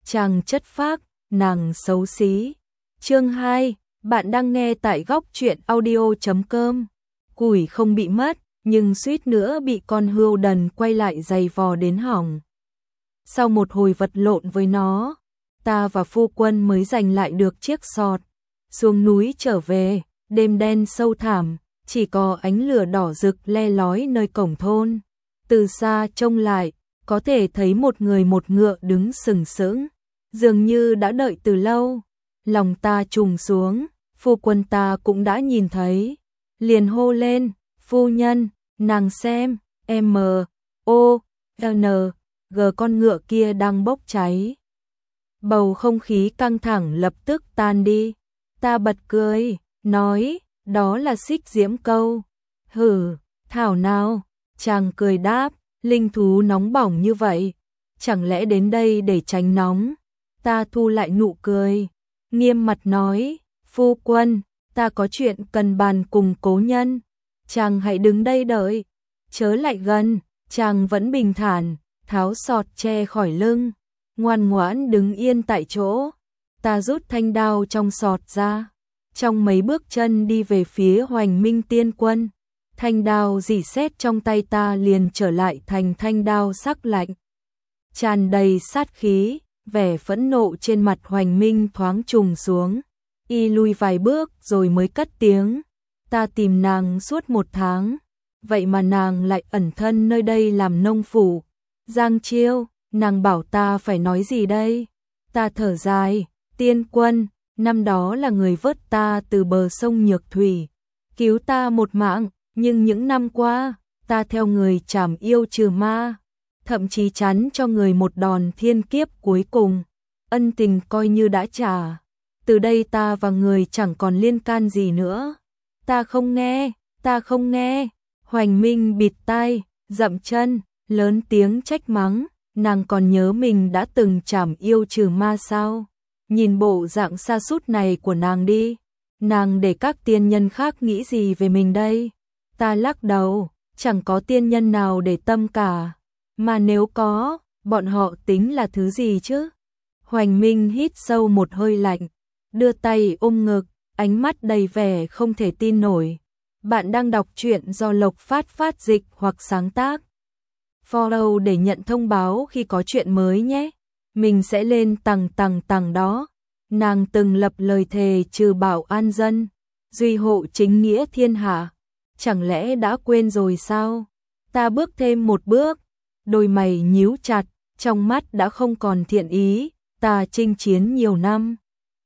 chàng chất phác, nàng xấu xí. Chương 2, bạn đang nghe tại góc truyện audio.com. Củi không bị mất, nhưng suýt nữa bị con hươu đần quay lại giày vò đến hỏng. Sau một hồi vật lộn với nó, ta và phu quân mới giành lại được chiếc sọt. Xuống núi trở về, đêm đen sâu thẳm, chỉ có ánh lửa đỏ rực le lói nơi cổng thôn. Từ xa trông lại, có thể thấy một người một ngựa đứng sừng sững, dường như đã đợi từ lâu. Lòng ta trùng xuống, phu quân ta cũng đã nhìn thấy, liền hô lên, phu nhân, nàng xem, M.O.N.G con ngựa kia đang bốc cháy. Bầu không khí căng thẳng lập tức tan đi, ta bật cười, nói, đó là Xích Diễm Câu. Hử, thảo nào, chàng cười đáp, linh thú nóng bỏng như vậy, chẳng lẽ đến đây để tránh nóng? Ta thu lại nụ cười, nghiêm mặt nói, phu quân, ta có chuyện cần bàn cùng cố nhân, chàng hãy đứng đây đợi, chớ lại gần. Chàng vẫn bình thản, tháo sọt che khỏi lưng, ngoan ngoãn đứng yên tại chỗ. Ta rút thanh đao trong sọt ra, trong mấy bước chân đi về phía Hoành Minh Tiên Quân. Thanh đao rỉ sét trong tay ta liền trở lại thành thanh đao sắc lạnh, tràn đầy sát khí. Vẻ phẫn nộ trên mặt Hoành Minh thoáng trùng xuống, y lui vài bước rồi mới cất tiếng, ta tìm nàng suốt 1 tháng, vậy mà nàng lại ẩn thân nơi đây làm nông phủ. Giang Chiêu, nàng bảo ta phải nói gì đây? Ta thở dài, Tiên Quân, năm đó là người vớt ta từ bờ sông Nhược Thủy, cứu ta một mạng, nhưng những năm qua, ta theo người trảm yêu trừ ma, thậm chí chắn cho người một đòn thiên kiếp cuối cùng, ân tình coi như đã trả. Từ đây ta và người chẳng còn liên can gì nữa. Ta không nghe, ta không nghe. Hoành Minh bịt tai, dậm chân, lớn tiếng trách mắng, nàng còn nhớ mình đã từng trảm yêu trừ ma sao? Nhìn bộ dạng sa sút này của nàng đi, nàng để các tiên nhân khác nghĩ gì về mình đây? Ta lắc đầu, chẳng có tiên nhân nào để tâm cả, mà nếu có, bọn họ tính là thứ gì chứ? Hoành Minh hít sâu một hơi lạnh, đưa tay ôm ngực, ánh mắt đầy vẻ không thể tin nổi. Bạn đang đọc truyện do Lộc phát dịch hoặc sáng tác. Follow để nhận thông báo khi có chuyện mới nhé. Mình sẽ lên tầng đó. Nàng từng lập lời thề trừ bạo an dân, duy hộ chính nghĩa thiên hạ. Chẳng lẽ đã quên rồi sao? Ta bước thêm một bước, đôi mày nhíu chặt, trong mắt đã không còn thiện ý. Ta chinh chiến nhiều năm.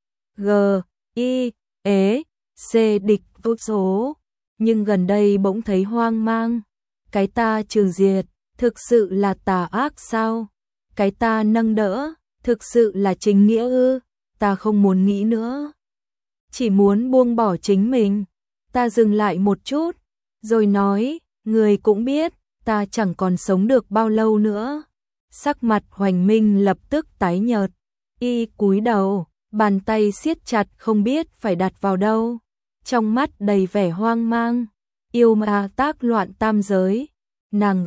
G.I.E.C địch vô số. Nhưng gần đây bỗng thấy hoang mang. Cái ta trừ diệt, thực sự là tà ác sao? Cái ta nâng đỡ, thực sự là chính nghĩa ư? Ta không muốn nghĩ nữa, chỉ muốn buông bỏ chính mình. Ta dừng lại một chút, rồi nói, người cũng biết, ta chẳng còn sống được bao lâu nữa. Sắc mặt Hoành Minh lập tức tái nhợt, y cúi đầu, bàn tay siết chặt không biết phải đặt vào đâu. Trong mắt đầy vẻ hoang mang, yêu ma tác loạn tam giới, nàng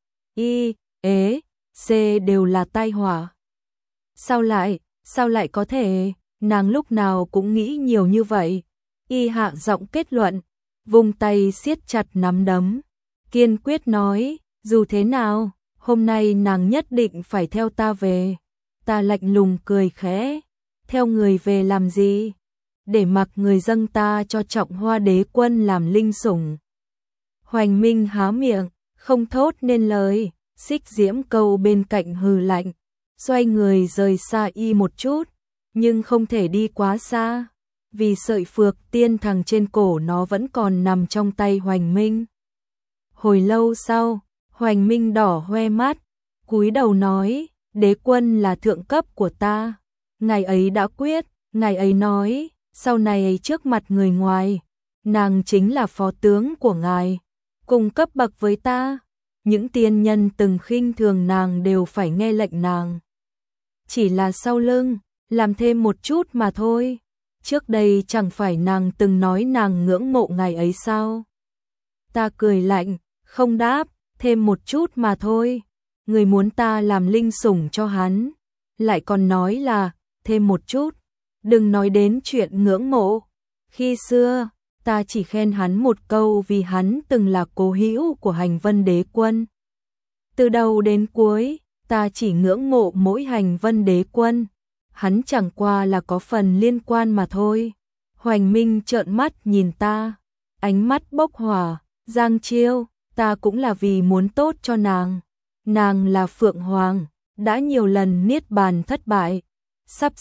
G.I.E.C đều là tai họa. Sao lại có thể, nàng lúc nào cũng nghĩ nhiều như vậy. Y hạ giọng kết luận, vùng tay siết chặt nắm đấm, kiên quyết nói, dù thế nào, hôm nay nàng nhất định phải theo ta về. Ta lạnh lùng cười khẽ, theo người về làm gì? Để mặc người dâng ta cho Trọng Hoa Đế Quân làm linh sủng. Hoành Minh há miệng, không thốt nên lời. Xích Diễm Câu bên cạnh hừ lạnh, xoay người rời xa y một chút, nhưng không thể đi quá xa, vì sợi phược tiên thằng trên cổ nó vẫn còn nằm trong tay Hoành Minh. Hồi lâu sau, Hoành Minh đỏ hoe mắt, cúi đầu nói, đế quân là thượng cấp của ta. Ngài ấy đã quyết, ngài ấy nói, sau này trước mặt người ngoài, nàng chính là phó tướng của ngài, cùng cấp bậc với ta. Những tiên nhân từng khinh thường nàng đều phải nghe lệnh nàng. Chỉ là sau lưng, làm thêm một chút mà thôi. Trước đây chẳng phải nàng từng nói nàng ngưỡng mộ ngài ấy sao? Ta cười lạnh, không đáp, thêm một chút mà thôi. Người muốn ta làm linh sủng cho hắn, lại còn nói là thêm một chút, đừng nói đến chuyện ngưỡng mộ. Khi xưa, ta chỉ khen hắn một câu vì hắn từng là cố hữu của Hành Vân Đế Quân. Từ đầu đến cuối, ta chỉ ngưỡng mộ mỗi Hành Vân Đế Quân, hắn chẳng qua là có phần liên quan mà thôi. Hoành Minh trợn mắt nhìn ta, ánh mắt bốc hỏa, Giang Chiêu, ta cũng là vì muốn tốt cho nàng. Nàng là Phượng Hoàng, đã nhiều lần niết bàn thất bại, sắp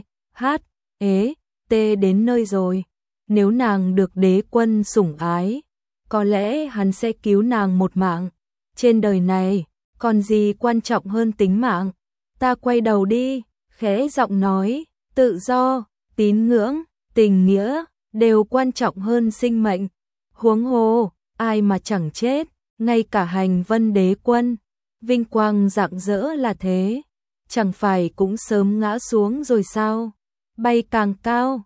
CHT đến nơi rồi. Nếu nàng được đế quân sủng ái, có lẽ hắn sẽ cứu nàng một mạng. Trên đời này, còn gì quan trọng hơn tính mạng? Ta quay đầu đi, khẽ giọng nói, tự do, tín ngưỡng, tình nghĩa, đều quan trọng hơn sinh mệnh. Huống hồ, ai mà chẳng chết, ngay cả Hành Vân Đế Quân, vinh quang rạng rỡ là thế, chẳng phải cũng sớm ngã xuống rồi sao? Bay càng cao,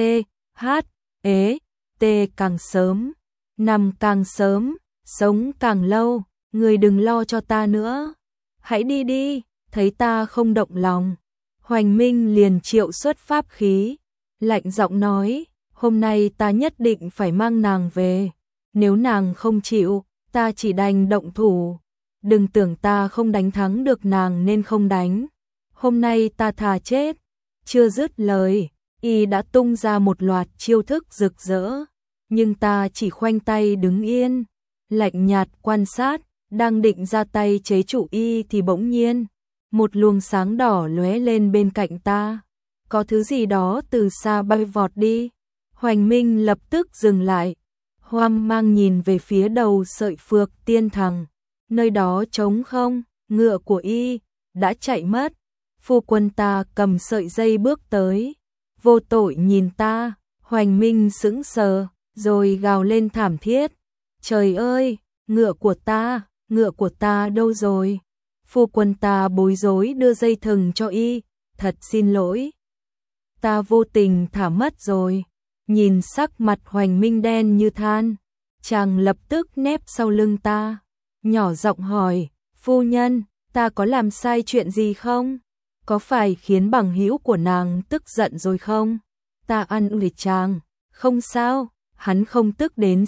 CHT càng sớm, nằm càng sớm, sống càng lâu, người đừng lo cho ta nữa. Hãy đi đi, thấy ta không động lòng. Hoành Minh liền triệu xuất pháp khí, lạnh giọng nói, hôm nay ta nhất định phải mang nàng về. Nếu nàng không chịu, ta chỉ đành động thủ. Đừng tưởng ta không đánh thắng được nàng nên không đánh. Hôm nay ta thà chết. Chưa dứt lời, y đã tung ra một loạt chiêu thức rực rỡ. Nhưng ta chỉ khoanh tay đứng yên, lạnh nhạt quan sát, đang định ra tay chế trụ y thì bỗng nhiên, một luồng sáng đỏ lóe lên bên cạnh ta. Có thứ gì đó từ xa bay vọt đi. Hoành Minh lập tức dừng lại, hoang mang nhìn về phía đầu sợi Phược Tiên Thằng. Nơi đó trống không, ngựa của y đã chạy mất. Phu quân ta cầm sợi dây bước tới, vô tội nhìn ta. Hoành Minh sững sờ, rồi gào lên thảm thiết. Trời ơi, ngựa của ta đâu rồi? Phu quân ta bối rối đưa dây thừng cho y, thật xin lỗi. Ta vô tình thả mất rồi. Nhìn sắc mặt Hoành Minh đen như than, chàng lập tức nép sau lưng ta, nhỏ giọng hỏi, phu nhân, ta có làm sai chuyện gì không? Có phải khiến bằng hữu của nàng tức giận rồi không? Ta an ủi chàng, không sao, hắn không tức đến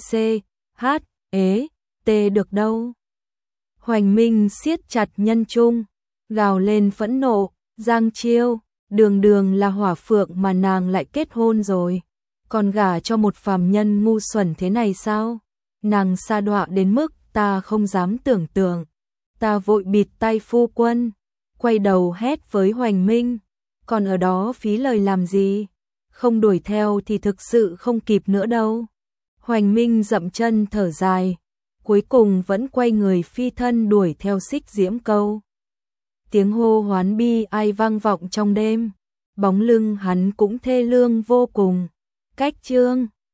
CHT được đâu. Hoành Minh siết chặt nhân trung, gào lên phẫn nộ, Giang Chiêu, đường đường là hỏa phượng mà nàng lại kết hôn rồi, còn gả cho một phàm nhân ngu xuẩn thế này sao? Nàng sa đọa đến mức ta không dám tưởng tượng. Ta vội bịt tay phu quân, quay đầu hét với Hoành Minh, còn ở đó phí lời làm gì? Không đuổi theo thì thực sự không kịp nữa đâu. Hoành Minh dậm chân thở dài, cuối cùng vẫn quay người phi thân đuổi theo Xích Diễm Câu. Tiếng hô hoán bi ai vang vọng trong đêm, bóng lưng hắn cũng thê lương vô cùng. Cách chương